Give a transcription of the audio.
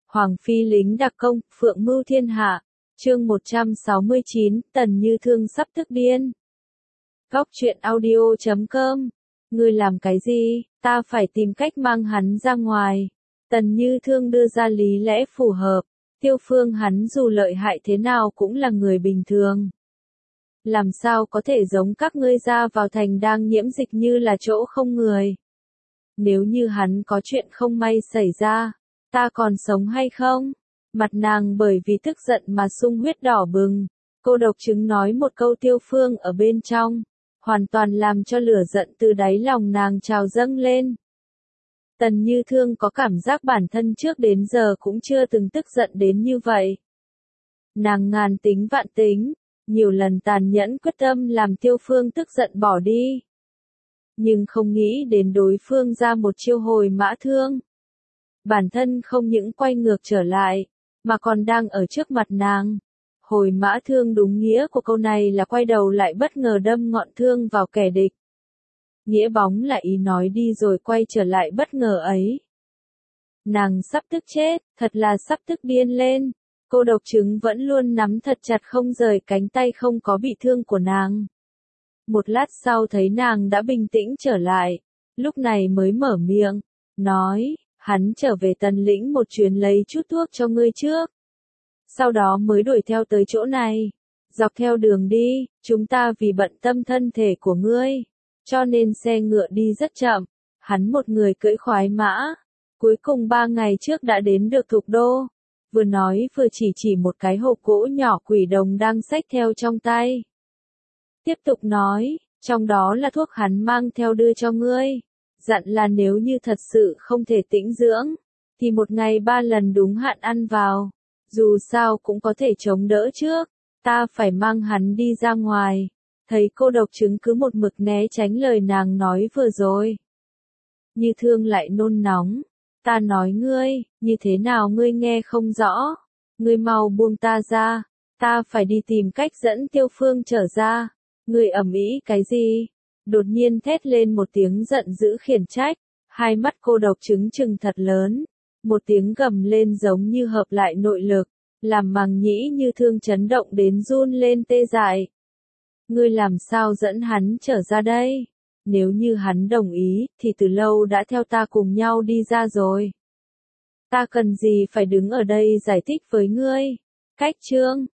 Hoàng phi lính đặc công, phượng mưu thiên hạ. Chương 169, Tần Như Thương sắp tức điên. Góc truyện audio.com. Ngươi làm cái gì? Ta phải tìm cách mang hắn ra ngoài. Tần Như Thương đưa ra lý lẽ phù hợp. Tiêu Phương hắn dù lợi hại thế nào cũng là người bình thường. Làm sao có thể giống các ngươi ra vào thành đang nhiễm dịch như là chỗ không người. Nếu như hắn có chuyện không may xảy ra, ta còn sống hay không? Mặt nàng bởi vì tức giận mà sung huyết đỏ bừng. Cô độc chứng nói một câu Tiêu Phương ở bên trong, hoàn toàn làm cho lửa giận từ đáy lòng nàng trào dâng lên. Tần Như Thương có cảm giác bản thân trước đến giờ cũng chưa từng tức giận đến như vậy. Nàng ngàn tính vạn tính, nhiều lần tàn nhẫn quyết tâm làm Tiêu Phương tức giận bỏ đi. Nhưng không nghĩ đến đối phương ra một chiêu hồi mã thương. Bản thân không những quay ngược trở lại, mà còn đang ở trước mặt nàng. Hồi mã thương đúng nghĩa của câu này là quay đầu lại bất ngờ đâm ngọn thương vào kẻ địch. Nghĩa bóng là ý nói đi rồi quay trở lại bất ngờ ấy. Nàng sắp tức chết, thật là sắp tức điên lên. Cô độc chứng vẫn luôn nắm thật chặt không rời cánh tay không có bị thương của nàng. Một lát sau thấy nàng đã bình tĩnh trở lại, lúc này mới mở miệng, nói, hắn trở về Tần lĩnh một chuyến lấy chút thuốc cho ngươi trước. Sau đó mới đuổi theo tới chỗ này. Dọc theo đường đi, chúng ta vì bận tâm thân thể của ngươi, cho nên xe ngựa đi rất chậm. Hắn một người cưỡi khoái mã, cuối cùng 3 ngày trước đã đến được Thục Đô. Vừa nói vừa chỉ một cái hộp gỗ nhỏ quỷ đồng đang xách theo trong tay. Tiếp tục nói, trong đó là thuốc hắn mang theo đưa cho ngươi. Dặn là nếu như thật sự không thể tĩnh dưỡng, thì một ngày 3 lần đúng hạn ăn vào. Dù sao cũng có thể chống đỡ trước, ta phải mang hắn đi ra ngoài. Thấy cô độc chứng cứ một mực né tránh lời nàng nói vừa rồi. Như Thương lại nôn nóng. Ta nói ngươi, như thế nào ngươi nghe không rõ. Ngươi mau buông ta ra, ta phải đi tìm cách dẫn Tiêu Phương trở ra. Ngươi ầm ĩ cái gì? Đột nhiên thét lên một tiếng giận dữ khiển trách. Hai mắt cô độc chứng trừng thật lớn. Một tiếng gầm lên giống như hợp lại nội lực, làm màng nhĩ Như Thương chấn động đến run lên tê dại. Ngươi làm sao dẫn hắn trở ra đây? Nếu như hắn đồng ý, thì từ lâu đã theo ta cùng nhau đi ra rồi. Ta cần gì phải đứng ở đây giải thích với ngươi? Cách chương